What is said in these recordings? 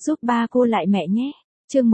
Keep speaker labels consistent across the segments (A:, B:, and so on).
A: giúp ba cô lại mẹ nhé. Chương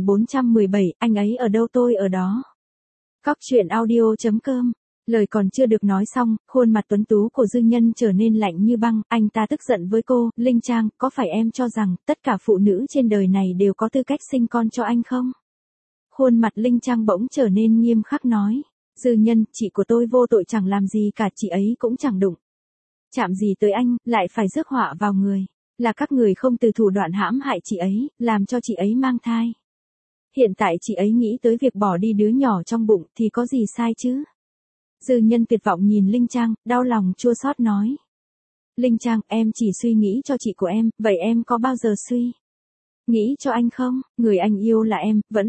A: 1417, anh ấy ở đâu tôi ở đó. Cóc truyện audio.com. Lời còn chưa được nói xong, khuôn mặt tuấn tú của Dư Nhân trở nên lạnh như băng, anh ta tức giận với cô, Linh Trang, có phải em cho rằng, tất cả phụ nữ trên đời này đều có tư cách sinh con cho anh không? Khuôn mặt Linh Trang bỗng trở nên nghiêm khắc nói, Dư Nhân, chị của tôi vô tội chẳng làm gì cả, chị ấy cũng chẳng đụng chạm gì tới anh, lại phải rước họa vào người. Là các người không từ thủ đoạn hãm hại chị ấy, làm cho chị ấy mang thai. Hiện tại chị ấy nghĩ tới việc bỏ đi đứa nhỏ trong bụng thì có gì sai chứ? Dư Nhân tuyệt vọng nhìn Linh Trang, đau lòng chua xót nói. Linh Trang, em chỉ suy nghĩ cho chị của em, vậy em có bao giờ suy nghĩ cho anh không? Người anh yêu là em, vẫn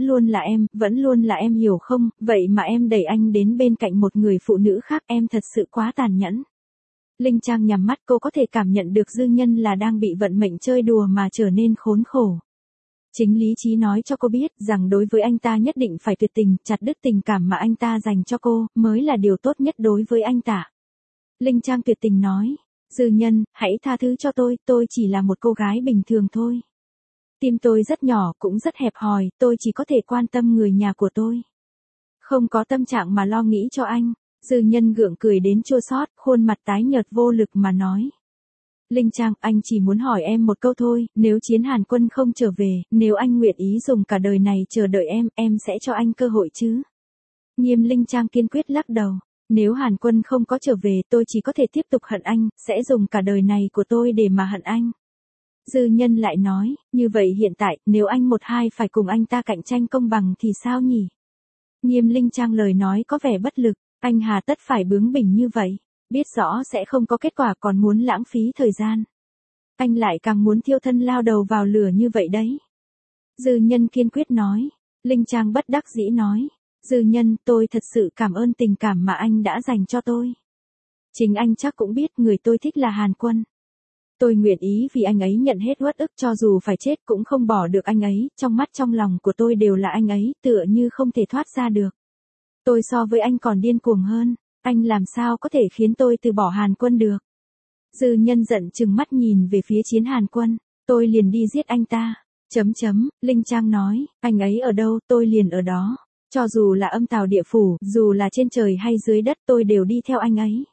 A: luôn là em hiểu không? Vậy mà em đẩy anh đến bên cạnh một người phụ nữ khác, em thật sự quá tàn nhẫn. Linh Trang nhắm mắt, cô có thể cảm nhận được Dư Nhân là đang bị vận mệnh chơi đùa mà trở nên khốn khổ. Chính lý trí nói cho cô biết rằng đối với anh ta nhất định phải tuyệt tình, chặt đứt tình cảm mà anh ta dành cho cô, mới là điều tốt nhất đối với anh ta. Linh Trang tuyệt tình nói, Dư Nhân, hãy tha thứ cho tôi chỉ là một cô gái bình thường thôi. Tim tôi rất nhỏ, cũng rất hẹp hòi, tôi chỉ có thể quan tâm người nhà của tôi. Không có tâm trạng mà lo nghĩ cho anh. Dư Nhân gượng cười đến chua xót, khuôn mặt tái nhợt vô lực mà nói. Linh Trang, anh chỉ muốn hỏi em một câu thôi, nếu Chiến Hàn Quân không trở về, nếu anh nguyện ý dùng cả đời này chờ đợi em sẽ cho anh cơ hội chứ? Nghiêm Linh Trang kiên quyết lắc đầu. Nếu Hàn Quân không có trở về, tôi chỉ có thể tiếp tục hận anh, sẽ dùng cả đời này của tôi để mà hận anh. Dư Nhân lại nói, như vậy hiện tại, nếu anh một hai phải cùng anh ta cạnh tranh công bằng thì sao nhỉ? Nghiêm Linh Trang lời nói có vẻ bất lực, anh hà tất phải bướng bỉnh như vậy, biết rõ sẽ không có kết quả còn muốn lãng phí thời gian. Anh lại càng muốn thiêu thân lao đầu vào lửa như vậy đấy. Dư Nhân kiên quyết nói, Linh Trang bất đắc dĩ nói, Dư Nhân, tôi thật sự cảm ơn tình cảm mà anh đã dành cho tôi. Chính anh chắc cũng biết người tôi thích là Hàn Quân. Tôi nguyện ý vì anh ấy nhận hết uất ức, cho dù phải chết cũng không bỏ được anh ấy, trong mắt trong lòng của tôi đều là anh ấy, tựa như không thể thoát ra được. Tôi so với anh còn điên cuồng hơn, anh làm sao có thể khiến tôi từ bỏ Hàn Quân được. Dư Nhân giận chừng mắt nhìn về phía Chiến Hàn Quân, tôi liền đi giết anh ta. Linh Trang nói, anh ấy ở đâu tôi liền ở đó, cho dù là âm tào địa phủ, dù là trên trời hay dưới đất tôi đều đi theo anh ấy.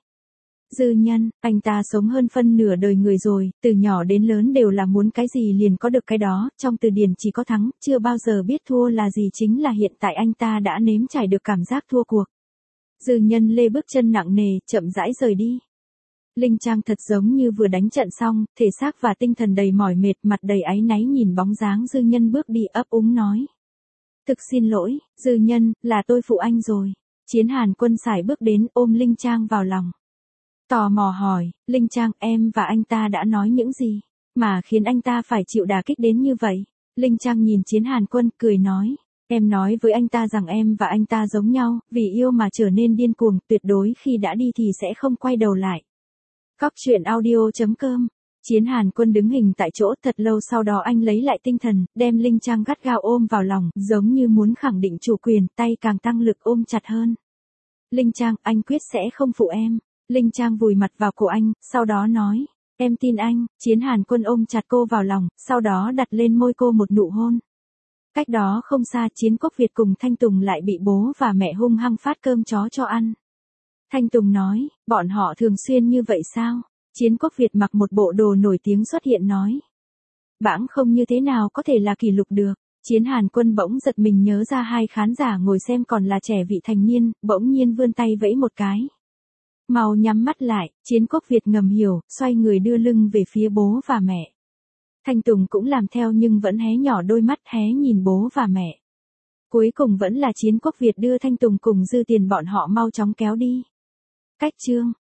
A: Dư Nhân, anh ta sống hơn phân nửa đời người rồi, từ nhỏ đến lớn đều là muốn cái gì liền có được cái đó, trong từ điển chỉ có thắng, chưa bao giờ biết thua là gì, chính là hiện tại anh ta đã nếm trải được cảm giác thua cuộc. Dư Nhân lê bước chân nặng nề, chậm rãi rời đi. Linh Trang thật giống như vừa đánh trận xong, thể xác và tinh thần đầy mỏi mệt, mặt đầy áy náy nhìn bóng dáng Dư Nhân bước đi, ấp úng nói. Thực xin lỗi, Dư Nhân, là tôi phụ anh rồi. Chiến Hàn Quân sải bước đến ôm Linh Trang vào lòng. Tò mò hỏi, Linh Trang, em và anh ta đã nói những gì, mà khiến anh ta phải chịu đả kích đến như vậy? Linh Trang nhìn Chiến Hàn Quân, cười nói, em nói với anh ta rằng em và anh ta giống nhau, vì yêu mà trở nên điên cuồng, tuyệt đối khi đã đi thì sẽ không quay đầu lại. Cóc truyện audio.com. Chiến Hàn Quân đứng hình tại chỗ thật lâu, sau đó anh lấy lại tinh thần, đem Linh Trang gắt gao ôm vào lòng, giống như muốn khẳng định chủ quyền, tay càng tăng lực ôm chặt hơn. Linh Trang, anh quyết sẽ không phụ em. Linh Trang vùi mặt vào cổ anh, sau đó nói, em tin anh. Chiến Hàn Quân ôm chặt cô vào lòng, sau đó đặt lên môi cô một nụ hôn. Cách đó không xa, Chiến Quốc Việt cùng Thanh Tùng lại bị bố và mẹ hung hăng phát cơm chó cho ăn. Thanh Tùng nói, bọn họ thường xuyên như vậy sao? Chiến Quốc Việt mặc một bộ đồ nổi tiếng xuất hiện nói. Bẵng không như thế nào có thể là kỷ lục được. Chiến Hàn Quân bỗng giật mình nhớ ra hai khán giả ngồi xem còn là trẻ vị thành niên, bỗng nhiên vươn tay vẫy một cái. Mau nhắm mắt lại, Chiến Quốc Việt ngầm hiểu, xoay người đưa lưng về phía bố và mẹ. Thanh Tùng cũng làm theo nhưng vẫn hé nhỏ đôi mắt, hé nhìn bố và mẹ. Cuối cùng vẫn là Chiến Quốc Việt đưa Thanh Tùng cùng Dư Tiền bọn họ mau chóng kéo đi. Cách chương